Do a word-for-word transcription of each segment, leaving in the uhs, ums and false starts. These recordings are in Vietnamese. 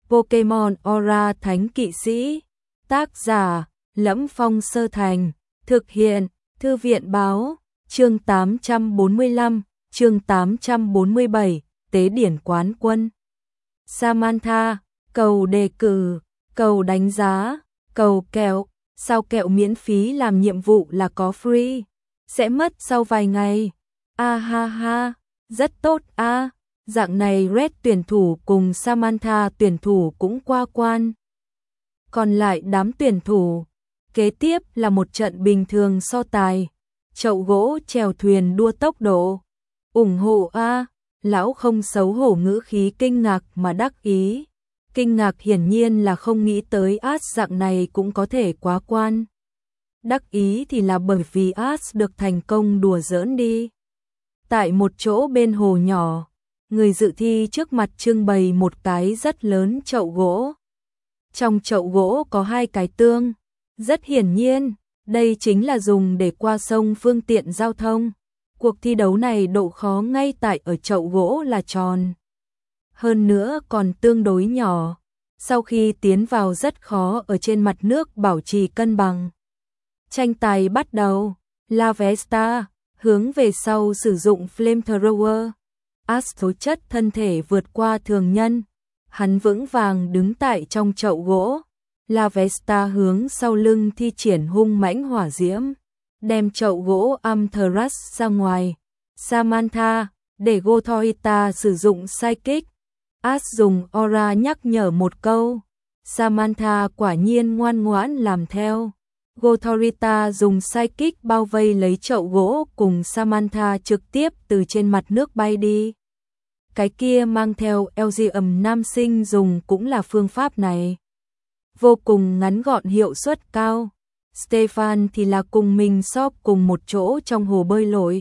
Pokemon Aura Thánh Kỵ Sĩ. Tác giả: Lẫm Phong Sơ Thành. Thực hiện: Thư viện báo. Chương tám trăm bốn mươi lăm, chương tám trăm bốn mươi bảy, Tế điển quán quân. Samantha, cầu đề cử, cầu đánh giá, cầu kẹo. Sao kẹo miễn phí làm nhiệm vụ là có free? Sẽ mất sau vài ngày. A ha ha, rất tốt a. À. Dạng này Red tuyển thủ cùng Samantha tuyển thủ cũng qua quan. Còn lại đám tuyển thủ, kế tiếp là một trận bình thường so tài. Chậu gỗ chèo thuyền đua tốc độ. Ủng hộ a. À. Lão không xấu hổ ngữ khí kinh ngạc mà đắc ý. Kinh ngạc hiển nhiên là không nghĩ tới As dạng này cũng có thể quá quan. Đắc ý thì là bởi vì As được thành công đùa giỡn đi. Tại một chỗ bên hồ nhỏ, người dự thi trước mặt trưng bày một cái rất lớn chậu gỗ. Trong chậu gỗ có hai cái tương. Rất hiển nhiên, đây chính là dùng để qua sông phương tiện giao thông. Cuộc thi đấu này độ khó ngay tại ở chậu gỗ là tròn. Hơn nữa còn tương đối nhỏ. Sau khi tiến vào rất khó ở trên mặt nước bảo trì cân bằng. Tranh tài bắt đầu. La Vesta hướng về sau sử dụng Flamethrower. As tố chất thân thể vượt qua thường nhân. Hắn vững vàng đứng tại trong chậu gỗ. La Vesta hướng sau lưng thi triển hung mãnh hỏa diễm. Đem chậu gỗ Amethyst ra ngoài. Samantha, để Gothorita sử dụng Psychic. As dùng Aura nhắc nhở một câu. Samantha quả nhiên ngoan ngoãn làm theo. Gothorita dùng Psychic bao vây lấy chậu gỗ cùng Samantha trực tiếp từ trên mặt nước bay đi. Cái kia mang theo Elgium nam sinh dùng cũng là phương pháp này. Vô cùng ngắn gọn hiệu suất cao. Stefan thì là cùng mình shop cùng một chỗ trong hồ bơi lội.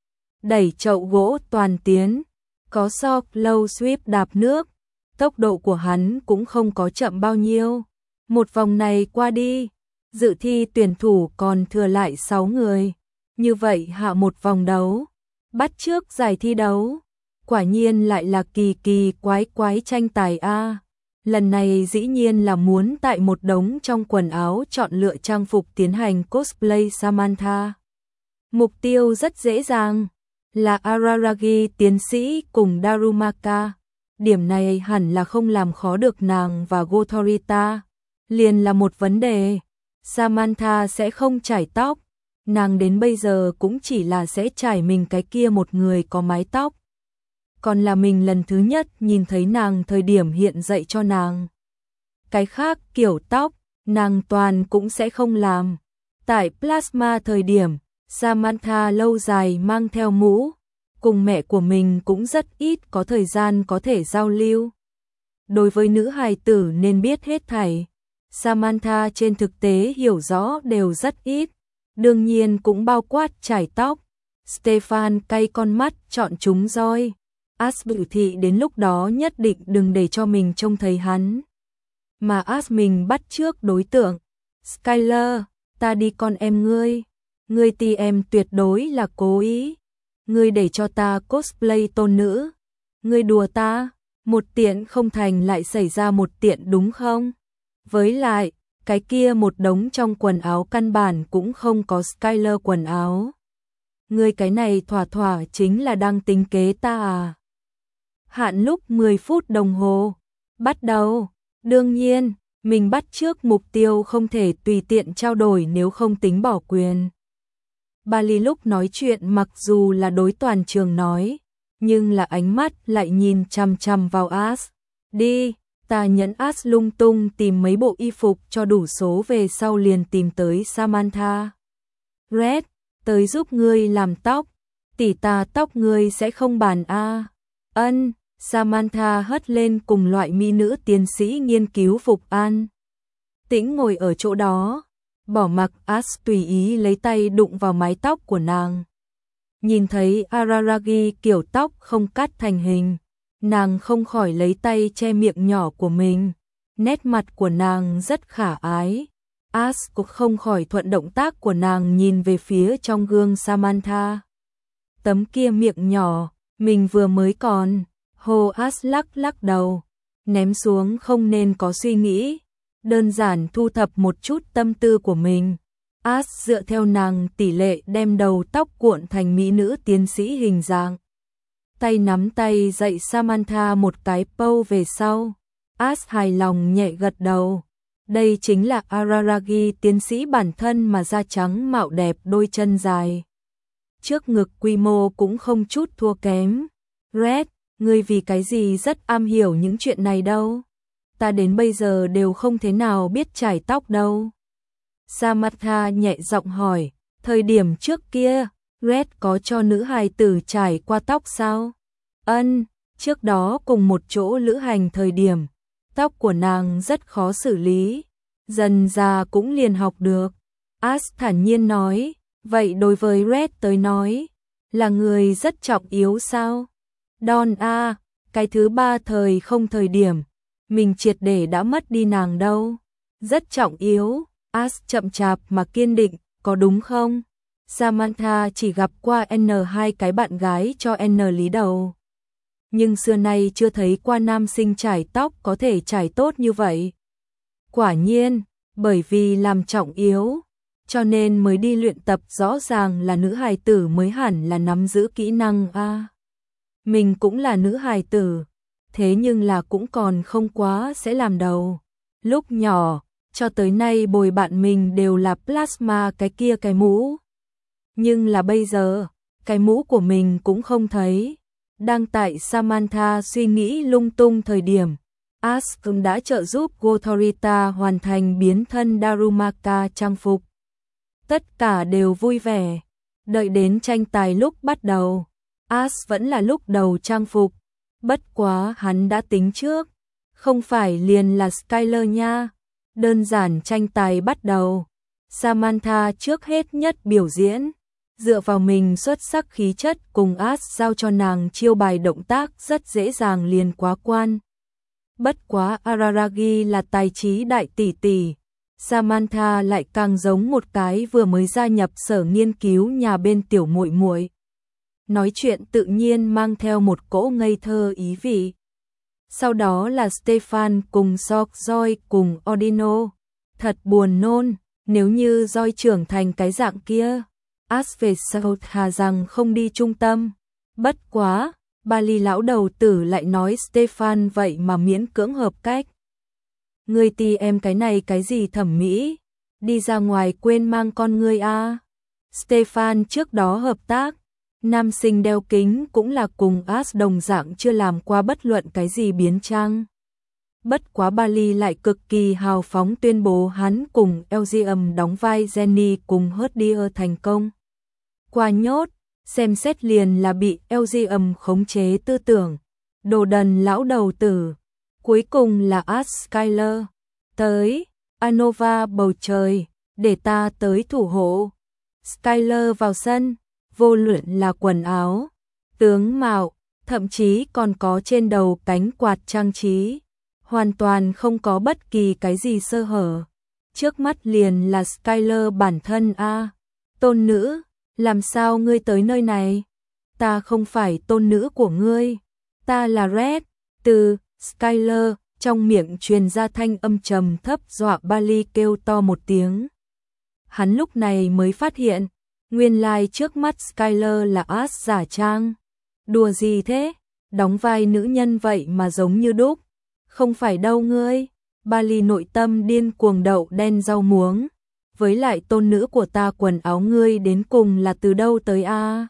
Đẩy chậu gỗ toàn tiến. Có shop low sweep đạp nước. Tốc độ của hắn cũng không có chậm bao nhiêu. Một vòng này qua đi. Dự thi tuyển thủ còn thừa lại sáu người. Như vậy hạ một vòng đấu. Bắt trước giải thi đấu. Quả nhiên lại là kỳ kỳ quái quái tranh tài a. Lần này dĩ nhiên là muốn tại một đống trong quần áo chọn lựa trang phục tiến hành cosplay Samantha. Mục tiêu rất dễ dàng. Là Araragi tiến sĩ cùng Darumaka. Điểm này hẳn là không làm khó được nàng và Gothorita. Liền là một vấn đề. Samantha sẽ không chải tóc. Nàng đến bây giờ cũng chỉ là sẽ chải mình cái kia một người có mái tóc. Còn là mình lần thứ nhất nhìn thấy nàng thời điểm hiện dạy cho nàng. Cái khác kiểu tóc, nàng toàn cũng sẽ không làm. Tại Plasma thời điểm, Samantha lâu dài mang theo mũ. Cùng mẹ của mình cũng rất ít có thời gian có thể giao lưu. Đối với nữ hài tử nên biết hết thảy. Samantha trên thực tế hiểu rõ đều rất ít. Đương nhiên cũng bao quát chải tóc. Stefan cay con mắt chọn chúng roi. As biểu thị đến lúc đó nhất định đừng để cho mình trông thấy hắn. Mà As mình bắt trước đối tượng. Skyler, ta đi con em ngươi. Ngươi ti em tuyệt đối là cố ý. Ngươi để cho ta cosplay tôn nữ. Ngươi đùa ta, một tiện không thành lại xảy ra một tiện đúng không? Với lại, cái kia một đống trong quần áo căn bản cũng không có Skyler quần áo. Ngươi cái này thỏa thỏa chính là đang tính kế ta à? Hạn lúc mười phút đồng hồ. Bắt đầu. Đương nhiên, mình bắt trước mục tiêu không thể tùy tiện trao đổi nếu không tính bỏ quyền. Bali lúc nói chuyện mặc dù là đối toàn trường nói, nhưng là ánh mắt lại nhìn chằm chằm vào As. Đi, ta nhẫn As lung tung tìm mấy bộ y phục cho đủ số về sau liền tìm tới Samantha. Red, tới giúp ngươi làm tóc, tỉ ta tóc ngươi sẽ không bàn a. Ân, Samantha hất lên cùng loại mỹ nữ tiến sĩ nghiên cứu phục an. Tĩnh ngồi ở chỗ đó. Bỏ mặc As tùy ý lấy tay đụng vào mái tóc của nàng. Nhìn thấy Araragi kiểu tóc không cắt thành hình. Nàng không khỏi lấy tay che miệng nhỏ của mình. Nét mặt của nàng rất khả ái. As cũng không khỏi thuận động tác của nàng nhìn về phía trong gương Samantha. Tấm kia miệng nhỏ, mình vừa mới còn. Hồ As lắc lắc đầu. ném xuống không nên có suy nghĩ, đơn giản thu thập một chút tâm tư của mình. Ash dựa theo nàng tỷ lệ đem đầu tóc cuộn thành mỹ nữ tiến sĩ hình dạng. Tay nắm tay dạy Samantha một cái pâu về sau. Ash hài lòng nhẹ gật đầu. Đây chính là Araragi tiến sĩ bản thân mà da trắng mạo đẹp đôi chân dài. Trước ngực quy mô cũng không chút thua kém. Red, ngươi vì cái gì rất am hiểu những chuyện này đâu. Ta đến bây giờ đều không thế nào biết chải tóc đâu. Samantha nhẹ giọng hỏi, thời điểm trước kia, Red có cho nữ hài tử trải qua tóc sao? Ân, trước đó cùng một chỗ lữ hành thời điểm, tóc của nàng rất khó xử lý, dần già cũng liền học được. Ash thản nhiên nói, vậy đối với Red tới nói, là người rất trọng yếu sao? Don a, cái thứ ba thời không thời điểm, mình triệt để đã mất đi nàng đâu. Rất trọng yếu, Ash chậm chạp mà kiên định, có đúng không? Samantha chỉ gặp qua N hai cái bạn gái cho N lý đầu. Nhưng xưa nay chưa thấy qua nam sinh trải tóc có thể trải tốt như vậy. Quả nhiên, bởi vì làm trọng yếu, cho nên mới đi luyện tập, rõ ràng là nữ hài tử mới hẳn là nắm giữ kỹ năng a. À, mình cũng là nữ hài tử, thế nhưng là cũng còn không quá sẽ làm đầu. Lúc nhỏ, cho tới nay bồi bạn mình đều là plasma cái kia cái mũ. Nhưng là bây giờ, cái mũ của mình cũng không thấy. Đang tại Samantha suy nghĩ lung tung thời điểm, Ash cũng đã trợ giúp Gotorita hoàn thành biến thân Darumaka trang phục. Tất cả đều vui vẻ. Đợi đến tranh tài lúc bắt đầu, Ash vẫn là lúc đầu trang phục. Bất quá hắn đã tính trước, không phải liền là Skyler nha. Đơn giản tranh tài bắt đầu, Samantha trước hết nhất biểu diễn, dựa vào mình xuất sắc khí chất cùng Ash giao cho nàng chiêu bài động tác rất dễ dàng liền quá quan. Bất quá Araragi là tài trí đại tỷ tỷ, Samantha lại càng giống một cái vừa mới gia nhập sở nghiên cứu nhà bên tiểu muội muội. Nói chuyện tự nhiên mang theo một cỗ ngây thơ ý vị. Sau đó là Stefan cùng Sok Joy cùng Odino. Thật buồn nôn, nếu như Joy trưởng thành cái dạng kia, Ash về sau thà rằng không đi trung tâm. Bất quá, Bali lão đầu tử lại nói Stefan vậy mà miễn cưỡng hợp cách. Ngươi ti em cái này cái gì thẩm mỹ, đi ra ngoài quên mang con ngươi a. À. Stefan trước đó hợp tác, nam sinh đeo kính cũng là cùng Ash đồng dạng chưa làm qua bất luận cái gì biến trang. Bất quá Bali lại cực kỳ hào phóng tuyên bố hắn cùng Elgium đóng vai Jenny cùng Herdier thành công. Qua nhốt, xem xét liền là bị Elgium khống chế tư tưởng. Đồ đần lão đầu tử. Cuối cùng là Ash Skyler. Tới, Anova bầu trời, để ta tới thủ hộ. Skyler vào sân, vô luận là quần áo, tướng mạo, thậm chí còn có trên đầu cánh quạt trang trí. Hoàn toàn không có bất kỳ cái gì sơ hở. Trước mắt liền là Skyler bản thân a. À, tôn nữ, làm sao ngươi tới nơi này? Ta không phải tôn nữ của ngươi, ta là Red. Từ Skyler, trong miệng truyền ra thanh âm trầm thấp dọa Bali kêu to một tiếng. Hắn lúc này mới phát hiện, nguyên lai trước mắt Skyler là Ash giả trang. Đùa gì thế? Đóng vai nữ nhân vậy mà giống như đúc. Không phải đâu ngươi. Bali nội tâm điên cuồng đậu đen rau muống. Với lại tôn nữ của ta quần áo ngươi đến cùng là từ đâu tới a? À?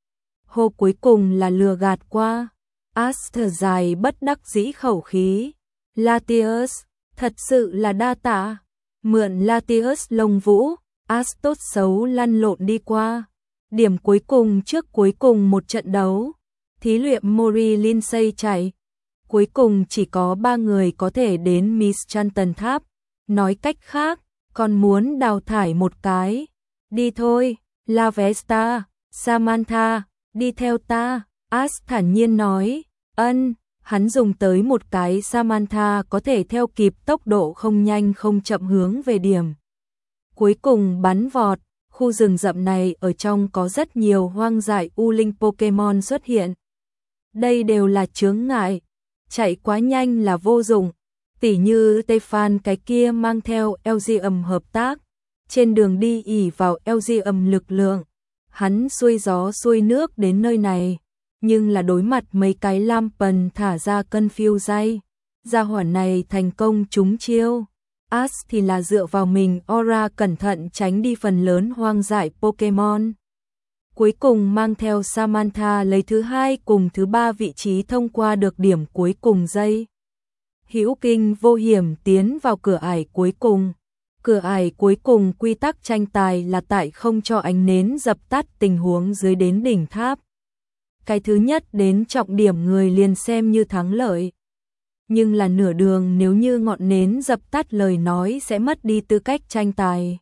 Hô cuối cùng là lừa gạt qua. Ash thở dài bất đắc dĩ khẩu khí. Latius, thật sự là đa tạ. Mượn Latius lông vũ, Ash tốt xấu lăn lộn đi qua. Điểm cuối cùng trước cuối cùng một trận đấu, thí luyện Mori Lindsay chạy. Cuối cùng chỉ có ba người có thể đến Miss Chanton Tháp. Nói cách khác, còn muốn đào thải một cái. Đi thôi, La Vesta, Samantha, đi theo ta. Ash thản nhiên nói. Ân, hắn dùng tới một cái Samantha có thể theo kịp tốc độ không nhanh không chậm hướng về điểm. Cuối cùng bắn vọt, khu rừng rậm này ở trong có rất nhiều hoang dại u linh Pokemon xuất hiện. Đây đều là chướng ngại. chạy quá nhanh là vô dụng, tỉ như Stefan cái kia mang theo Elzium hợp tác, trên đường đi ỉ vào Elzium lực lượng, hắn xuôi gió xuôi nước đến nơi này, nhưng là đối mặt mấy cái Lampen thả ra Confuse, gia hỏa này thành công trúng chiêu. Ash thì là dựa vào mình aura cẩn thận tránh đi phần lớn hoang dại Pokemon. Cuối cùng mang theo Samantha lấy thứ hai cùng thứ ba vị trí thông qua được điểm cuối cùng dây. Hữu kinh vô hiểm tiến vào cửa ải cuối cùng. Cửa ải cuối cùng quy tắc tranh tài là tại không cho ánh nến dập tắt tình huống dưới đến đỉnh tháp. Cái thứ nhất đến trọng điểm người liền xem như thắng lợi. Nhưng là nửa đường nếu như ngọn nến dập tắt lời nói sẽ mất đi tư cách tranh tài.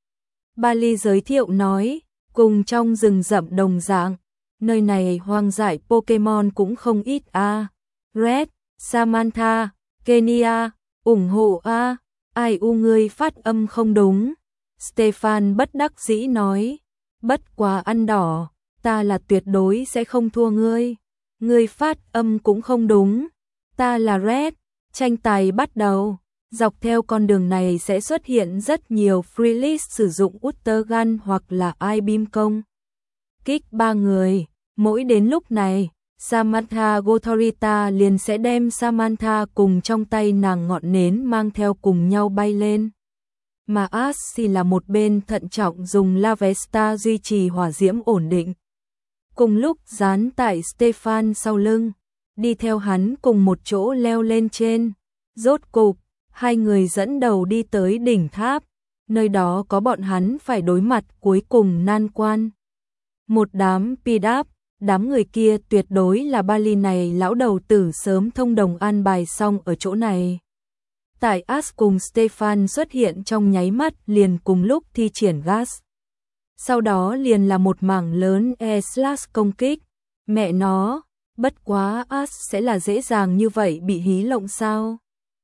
Bali giới thiệu nói, cùng trong rừng rậm đồng dạng, nơi này hoang dại Pokemon cũng không ít a. À. Red, Samantha, Kenya, ủng hộ a. À. Ai u ngươi phát âm không đúng. Stefan bất đắc dĩ nói, bất quá ăn đỏ, ta là tuyệt đối sẽ không thua ngươi. Ngươi phát âm cũng không đúng. Ta là Red, tranh tài bắt đầu. Dọc theo con đường này sẽ xuất hiện rất nhiều freelist sử dụng Uttergun hoặc là I-Beam công kích ba người. Mỗi đến lúc này, Samantha Gothorita liền sẽ đem Samantha cùng trong tay nàng ngọn nến mang theo cùng nhau bay lên. Mà Ash thì là một bên thận trọng dùng Lavesta duy trì hỏa diễm ổn định. Cùng lúc dán tại Stefan sau lưng, đi theo hắn cùng một chỗ leo lên trên. Rốt cục, hai người dẫn đầu đi tới đỉnh tháp, nơi đó có bọn hắn phải đối mặt cuối cùng nan quan. Một đám Pidap, đám người kia tuyệt đối là Bali này lão đầu tử sớm thông đồng an bài xong ở chỗ này. Tại Ash cùng Stefan xuất hiện trong nháy mắt liền cùng lúc thi triển gas. Sau đó liền là một mảng lớn E-slash công kích. Mẹ nó, bất quá Ash sẽ là dễ dàng như vậy bị hí lộng sao?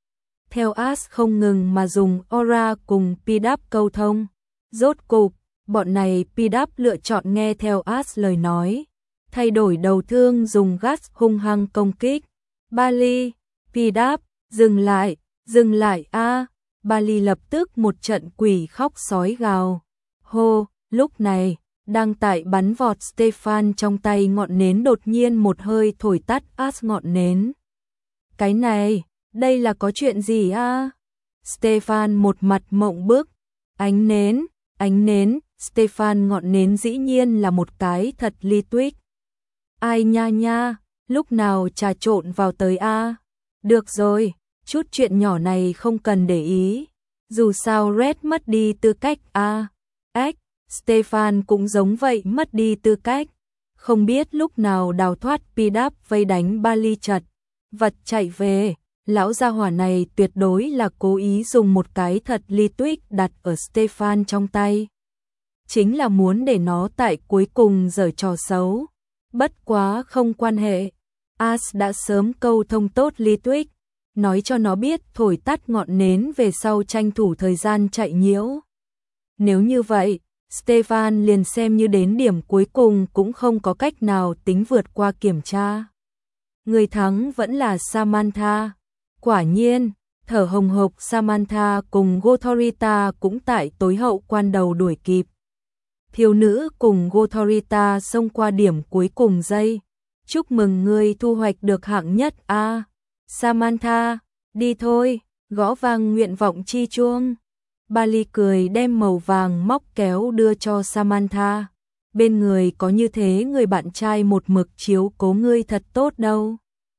Theo Ash không ngừng mà dùng aura cùng Pidap câu thông. Rốt cục, bọn này Pidap lựa chọn nghe theo Ash lời nói. Thay đổi đầu thương dùng gas hung hăng công kích. Bali, Pidap, dừng lại, dừng lại a. À. Bali lập tức một trận quỷ khóc sói gào. Hô, lúc này, đang tại bắn vọt Stefan trong tay ngọn nến đột nhiên một hơi thổi tắt Ash ngọn nến. Cái này, đây là có chuyện gì a? À? Stefan một mặt mộng bức. Ánh nến, ánh nến, Stefan ngọn nến dĩ nhiên là một cái thật li tuyết. Ai nha nha, lúc nào trà trộn vào tới a? À? Được rồi, chút chuyện nhỏ này không cần để ý. Dù sao Red mất đi tư cách a. À? Ếch, Stefan cũng giống vậy mất đi tư cách. Không biết lúc nào đào thoát Pidap vây đánh Bali chật. Vật chạy về, lão gia hỏa này tuyệt đối là cố ý dùng một cái thật li tuyết đặt ở Stefan trong tay. Chính là muốn để nó tại cuối cùng giở trò xấu. Bất quá không quan hệ. Ash đã sớm câu thông tốt li tuyết, nói cho nó biết thổi tắt ngọn nến về sau tranh thủ thời gian chạy nhiễu. Nếu như vậy, Stefan liền xem như đến điểm cuối cùng cũng không có cách nào tính vượt qua kiểm tra. Người thắng vẫn là Samantha. Quả nhiên, thở hồng hộc Samantha cùng Gothorita cũng tại tối hậu quan đầu đuổi kịp. Thiếu nữ cùng Gothorita xông qua điểm cuối cùng dây. Chúc mừng ngươi thu hoạch được hạng nhất a. À, Samantha, đi thôi, gõ vang nguyện vọng chi chuông. Bali cười đem màu vàng móc kéo đưa cho Samantha. Bên người có như thế người bạn trai một mực chiếu cố ngươi thật tốt đâu.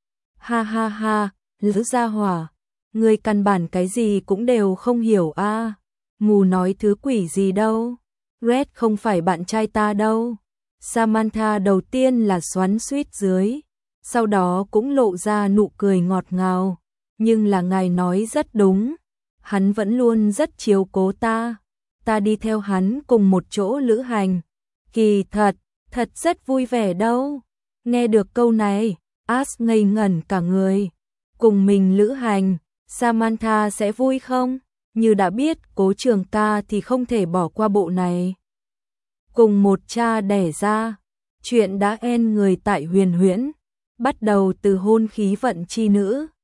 Ha ha ha, lữ gia hỏa, ngươi căn bản cái gì cũng đều không hiểu a. À, mù nói thứ quỷ gì đâu. Red không phải bạn trai ta đâu. Samantha đầu tiên là xoắn xuýt dưới, sau đó cũng lộ ra nụ cười ngọt ngào. Nhưng là ngài nói rất đúng, hắn vẫn luôn rất chiếu cố ta. Ta đi theo hắn cùng một chỗ lữ hành. Kỳ thật, thật rất vui vẻ đâu. Nghe được câu này, Ash ngây ngẩn cả người. Cùng mình lữ hành, Samantha sẽ vui không? Như đã biết Cố Trường Ca thì không thể bỏ qua bộ này. Cùng một cha đẻ ra, chuyện đã en người tại Huyền Huyễn. bắt đầu từ hôn khí vận chi nữ,